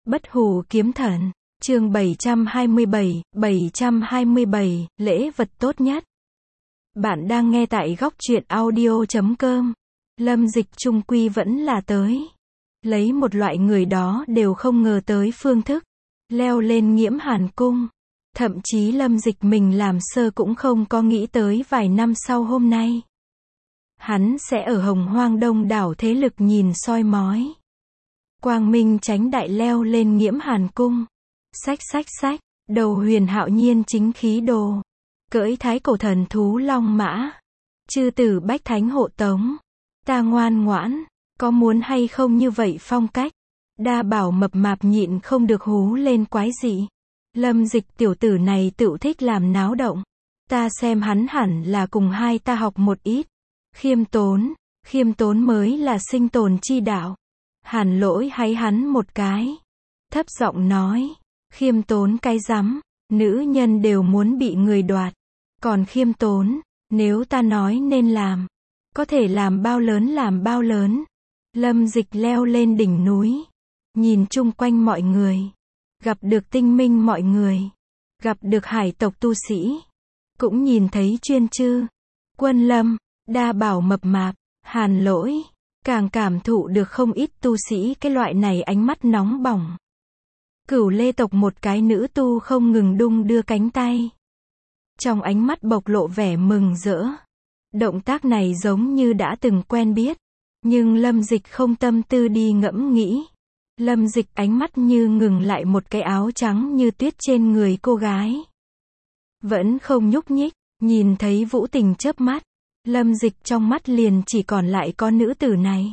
Bất hủ kiếm thần, chương 727, lễ vật tốt nhất. Bạn đang nghe tại góc truyện audio.com. Lâm Dịch chung quy vẫn là tới. Lấy một loại người đó đều không ngờ tới phương thức. Leo lên Nghiễm Hàn Cung. Thậm chí Lâm Dịch mình làm sơ cũng không có nghĩ tới vài năm sau hôm nay. Hắn sẽ ở Hồng Hoang đông đảo thế lực nhìn soi mói. Quang minh chánh đại leo lên Nghiễm Hàn Cung. Xách, đầu Huyền Hạo Nhiên chính khí đồ. Cưỡi thái cổ thần thú long mã. Chư tử bách thánh hộ tống. Ta ngoan ngoãn, có muốn hay không như vậy phong cách. Đa bảo mập mạp nhịn không được hú lên quái dị. Lâm Dịch tiểu tử này tự thích làm náo động. Ta xem hắn hẳn là cùng hai ta học một ít. Khiêm tốn mới là sinh tồn chi đạo. Hàn Lỗi háy hắn một cái. Thấp giọng nói, khiêm tốn cái rắm, nữ nhân đều muốn bị người đoạt. Còn khiêm tốn, nếu ta nói nên làm, có thể làm bao lớn. Lâm Dịch leo lên đỉnh núi, nhìn chung quanh mọi người, gặp được tinh minh mọi người, gặp được hải tộc tu sĩ, cũng nhìn thấy Chuyên Chư, Quân Lâm, Đa Bảo mập mạp, Hàn Lỗi, càng cảm thụ được không ít tu sĩ cái loại này ánh mắt nóng bỏng. Cửu Lê tộc một cái nữ tu không ngừng đung đưa cánh tay. Trong ánh mắt bộc lộ vẻ mừng rỡ. Động tác này giống như đã từng quen biết. Nhưng Lâm Dịch không tâm tư đi ngẫm nghĩ. Lâm Dịch ánh mắt như ngừng lại một cái áo trắng như tuyết trên người cô gái. Vẫn không nhúc nhích, nhìn thấy Vũ Tình chớp mắt. Lâm Dịch trong mắt liền chỉ còn lại có nữ tử này.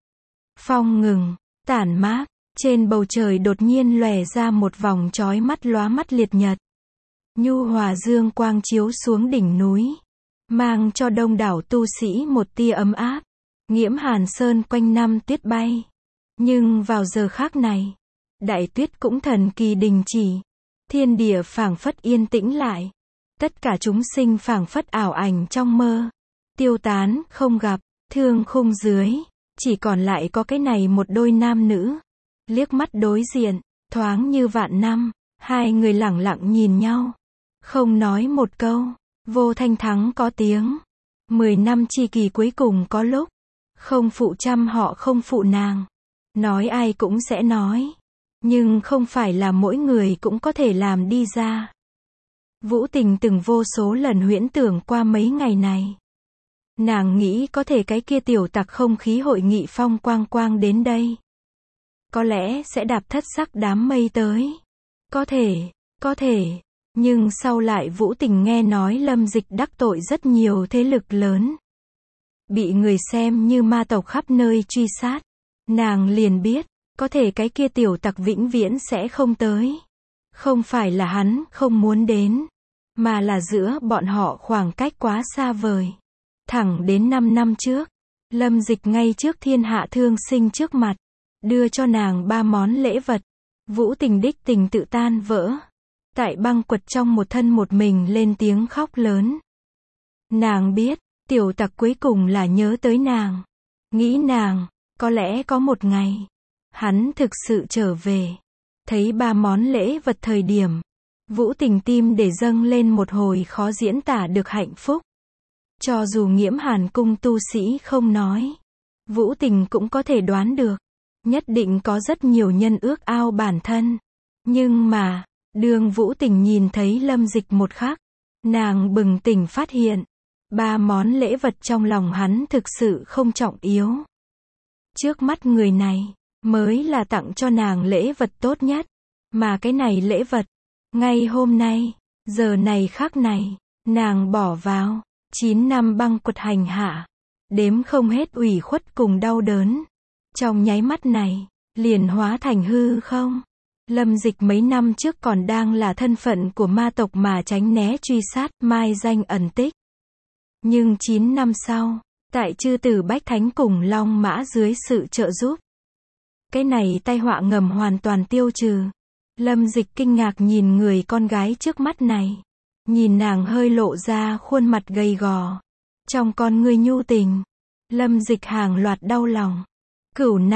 Phong ngừng, tản mát, trên bầu trời đột nhiên lòe ra một vòng chói mắt lóa mắt liệt nhật. Nhu hòa dương quang chiếu xuống đỉnh núi, mang cho đông đảo tu sĩ một tia ấm áp. Nghiễm Hàn Sơn quanh năm tuyết bay. Nhưng vào giờ khác này, đại tuyết cũng thần kỳ đình chỉ. Thiên địa phảng phất yên tĩnh lại. Tất cả chúng sinh phảng phất ảo ảnh trong mơ. Tiêu tán, không gặp, thương khung dưới. Chỉ còn lại có cái này một đôi nam nữ. Liếc mắt đối diện, thoáng như vạn năm. Hai người lẳng lặng nhìn nhau. Không nói một câu. Vô thanh thắng có tiếng. 10 năm chi kỳ cuối cùng có lúc. Không phụ trăm họ không phụ nàng. Nói ai cũng sẽ nói. Nhưng không phải là mỗi người cũng có thể làm đi ra. Vũ Tình từng vô số lần huyễn tưởng qua mấy ngày này. Nàng nghĩ có thể cái kia tiểu tặc không khí hội nghị phong quang đến đây. Có lẽ sẽ đạp thất sắc đám mây tới. Có thể. Nhưng sau lại Vũ Tình nghe nói Lâm Dịch đắc tội rất nhiều thế lực lớn. Bị người xem như ma tộc khắp nơi truy sát. Nàng liền biết, có thể cái kia tiểu tặc vĩnh viễn sẽ không tới. Không phải là hắn không muốn đến, mà là giữa bọn họ khoảng cách quá xa vời. Thẳng đến 5 năm trước, Lâm Dịch ngay trước thiên hạ thương sinh trước mặt, đưa cho nàng 3 món lễ vật. Vũ Tình đích tình tự tan vỡ. Tại băng quật trong một thân một mình lên tiếng khóc lớn. Nàng biết, tiểu tặc cuối cùng là nhớ tới nàng. Nghĩ nàng, có lẽ có một ngày, hắn thực sự trở về. Thấy 3 món lễ vật thời điểm, Vũ Tình tim để dâng lên một hồi khó diễn tả được hạnh phúc. Cho dù Nghiễm Hàn Cung tu sĩ không nói, Vũ Tình cũng có thể đoán được. Nhất định có rất nhiều nhân ước ao bản thân. Nhưng mà, đương Vũ Tình nhìn thấy Lâm Dịch một khắc, nàng bừng tỉnh phát hiện, 3 món lễ vật trong lòng hắn thực sự không trọng yếu. Trước mắt người này, mới là tặng cho nàng lễ vật tốt nhất. Mà cái này lễ vật, ngay hôm nay, giờ này khắc này, nàng bỏ vào 9 năm băng quật hành hạ, đếm không hết ủy khuất cùng đau đớn. Trong nháy mắt này, liền hóa thành hư không. Lâm Dịch mấy năm trước còn đang là thân phận của ma tộc mà tránh né truy sát, mai danh ẩn tích. Nhưng 9 năm sau, tại chư tử bách thánh cùng long mã dưới sự trợ giúp, cái này tai họa ngầm hoàn toàn tiêu trừ. Lâm Dịch kinh ngạc nhìn người con gái trước mắt này. Nhìn nàng hơi lộ ra khuôn mặt gầy gò. Trong con ngươi nhu tình, Lâm Dịch hàng loạt đau lòng. Cửu năm,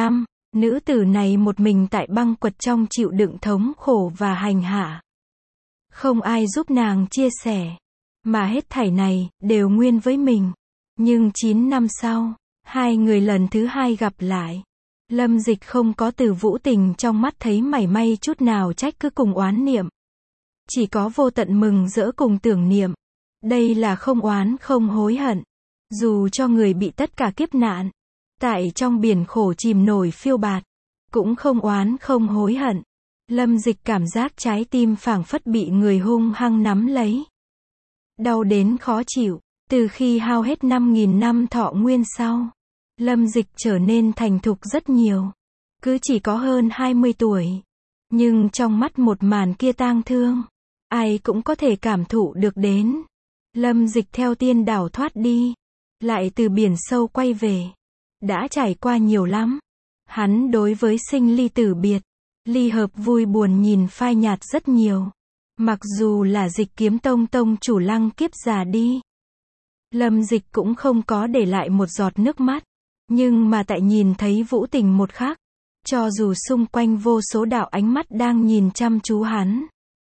Nữ tử này một mình tại băng quật trong chịu đựng thống khổ và hành hạ. Không ai giúp nàng chia sẻ. Mà hết thảy này, đều nguyên với mình. Nhưng 9 năm sau, hai người lần thứ hai gặp lại. Lâm Dịch không có từ Vũ Tình trong mắt thấy mảy may chút nào trách cứ cùng oán niệm. Chỉ có vô tận mừng rỡ cùng tưởng niệm. Đây là không oán không hối hận. Dù cho người bị tất cả kiếp nạn, tại trong biển khổ chìm nổi phiêu bạt, cũng không oán không hối hận. Lâm Dịch cảm giác trái tim phảng phất bị người hung hăng nắm lấy. Đau đến khó chịu, từ khi hao hết 5.000 năm thọ nguyên sau. Lâm Dịch trở nên thành thục rất nhiều. Cứ chỉ có hơn 20 tuổi. Nhưng trong mắt một màn kia tang thương, ai cũng có thể cảm thụ được đến. Lâm Dịch theo tiên đảo thoát đi. Lại từ biển sâu quay về. Đã trải qua nhiều lắm. Hắn đối với sinh ly tử biệt, ly hợp vui buồn nhìn phai nhạt rất nhiều. Mặc dù là Dịch Kiếm Tông tông chủ Lăng Kiếp già đi. Lâm Dịch cũng không có để lại một giọt nước mắt. Nhưng mà tại nhìn thấy Vũ Tình một khắc, cho dù xung quanh vô số đạo ánh mắt đang nhìn chăm chú hắn,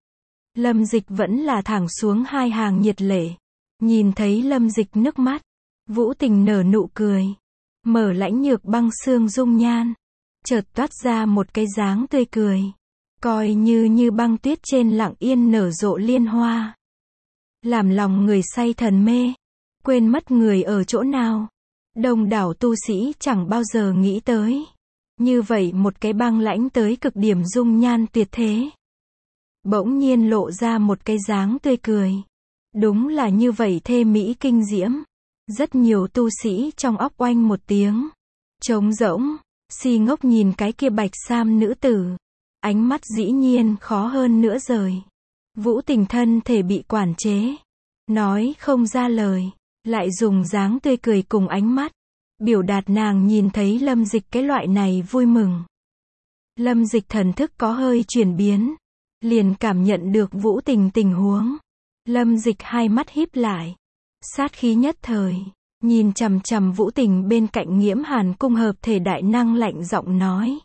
Lâm Dịch vẫn là thẳng xuống hai hàng nhiệt lệ. Nhìn thấy Lâm Dịch nước mắt, Vũ Tình nở nụ cười, mở lãnh nhược băng xương dung nhan, chợt toát ra một cái dáng tươi cười, coi như băng tuyết trên lặng yên nở rộ liên hoa, làm lòng người say thần mê, quên mất người ở chỗ nào. Đông đảo tu sĩ chẳng bao giờ nghĩ tới. Như vậy một cái băng lãnh tới cực điểm dung nhan tuyệt thế. Bỗng nhiên lộ ra một cái dáng tươi cười. Đúng là như vậy thê mỹ kinh diễm. Rất nhiều tu sĩ trong óc oanh một tiếng. Trống rỗng, si ngốc nhìn cái kia bạch sam nữ tử. Ánh mắt dĩ nhiên khó hơn nữa rời. Vũ Tình thân thể bị quản chế. Nói không ra lời. Lại dùng dáng tươi cười cùng ánh mắt, biểu đạt nàng nhìn thấy Lâm Dịch cái loại này vui mừng. Lâm Dịch thần thức có hơi chuyển biến, liền cảm nhận được Vũ Tình tình huống. Lâm Dịch hai mắt híp lại, sát khí nhất thời, nhìn chằm chằm Vũ Tình bên cạnh Nghiễm Hàn cung hợp thể đại năng lạnh giọng nói.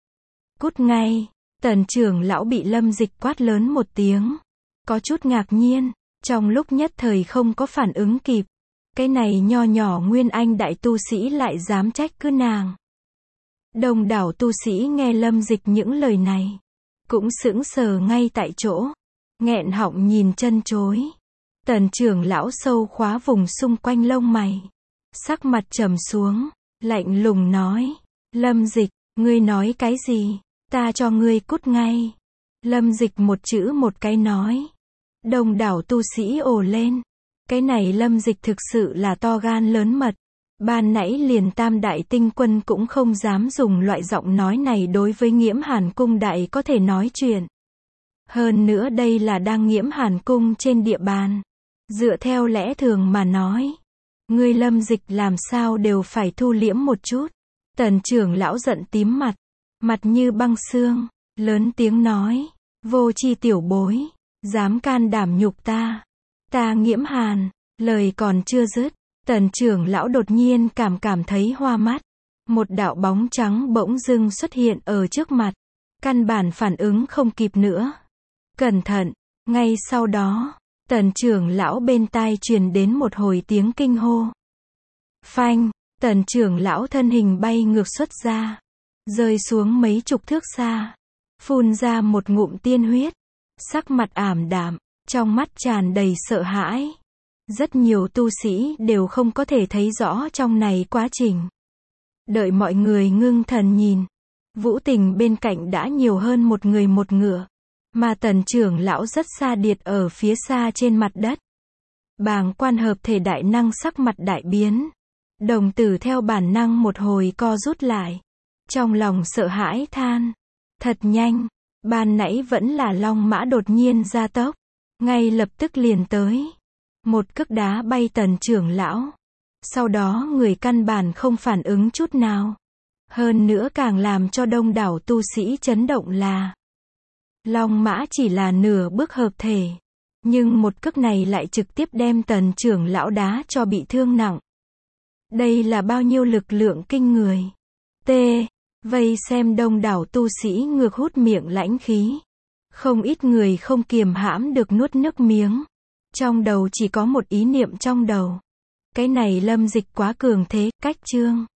Cút ngay, Tần trưởng lão bị Lâm Dịch quát lớn một tiếng. Có chút ngạc nhiên, trong lúc nhất thời không có phản ứng kịp. Cái này nho nhỏ nguyên anh đại tu sĩ lại dám trách cứ nàng. Đông đảo tu sĩ nghe Lâm Dịch những lời này, cũng sững sờ ngay tại chỗ, nghẹn họng nhìn chân chối. Tần trưởng lão sâu khóa vùng xung quanh lông mày, sắc mặt trầm xuống, lạnh lùng nói, Lâm Dịch, ngươi nói cái gì, ta cho ngươi cút ngay. Lâm Dịch một chữ một cái nói. Đông đảo tu sĩ ồ lên. Cái này Lâm Dịch thực sự là to gan lớn mật. Ban nãy liền Tam Đại Tinh Quân cũng không dám dùng loại giọng nói này đối với Nghiễm Hàn cung đại có thể nói chuyện. Hơn nữa đây là đang Nghiễm Hàn cung trên địa bàn. Dựa theo lẽ thường mà nói, ngươi Lâm Dịch làm sao đều phải thu liễm một chút. Tần trưởng lão giận tím mặt, mặt như băng xương, lớn tiếng nói, vô tri tiểu bối, dám can đảm nhục ta. Ta Nghiễm Hàn, lời còn chưa dứt, Tần trưởng lão đột nhiên cảm thấy hoa mắt. Một đạo bóng trắng bỗng dưng xuất hiện ở trước mặt. Căn bản phản ứng không kịp nữa. Cẩn thận, ngay sau đó, Tần trưởng lão bên tai truyền đến một hồi tiếng kinh hô. Phanh, Tần trưởng lão thân hình bay ngược xuất ra, rơi xuống mấy chục thước xa, phun ra một ngụm tiên huyết, sắc mặt ảm đạm. Trong mắt tràn đầy sợ hãi. Rất nhiều tu sĩ đều không có thể thấy rõ trong này quá trình. Đợi mọi người ngưng thần nhìn, Vũ Tình bên cạnh đã nhiều hơn một người một ngựa. Mà Tần trưởng lão rất xa điệt ở phía xa trên mặt đất. Bàng quan hợp thể đại năng sắc mặt đại biến. Đồng tử theo bản năng một hồi co rút lại. Trong lòng sợ hãi than. Thật nhanh, ban nãy vẫn là long mã đột nhiên ra tốc. Ngay lập tức liền tới. Một cước đá bay Tần trưởng lão. Sau đó người căn bản không phản ứng chút nào. Hơn nữa càng làm cho đông đảo tu sĩ chấn động là long mã chỉ là nửa bước hợp thể. Nhưng một cước này lại trực tiếp đem Tần trưởng lão đá cho bị thương nặng. Đây là bao nhiêu lực lượng kinh người. T. Vây xem đông đảo tu sĩ ngược hút miệng lãnh khí. Không ít người không kiềm hãm được nuốt nước miếng. Trong đầu chỉ có một ý niệm trong đầu. Cái này Lâm Dịch quá cường thế, cách chương.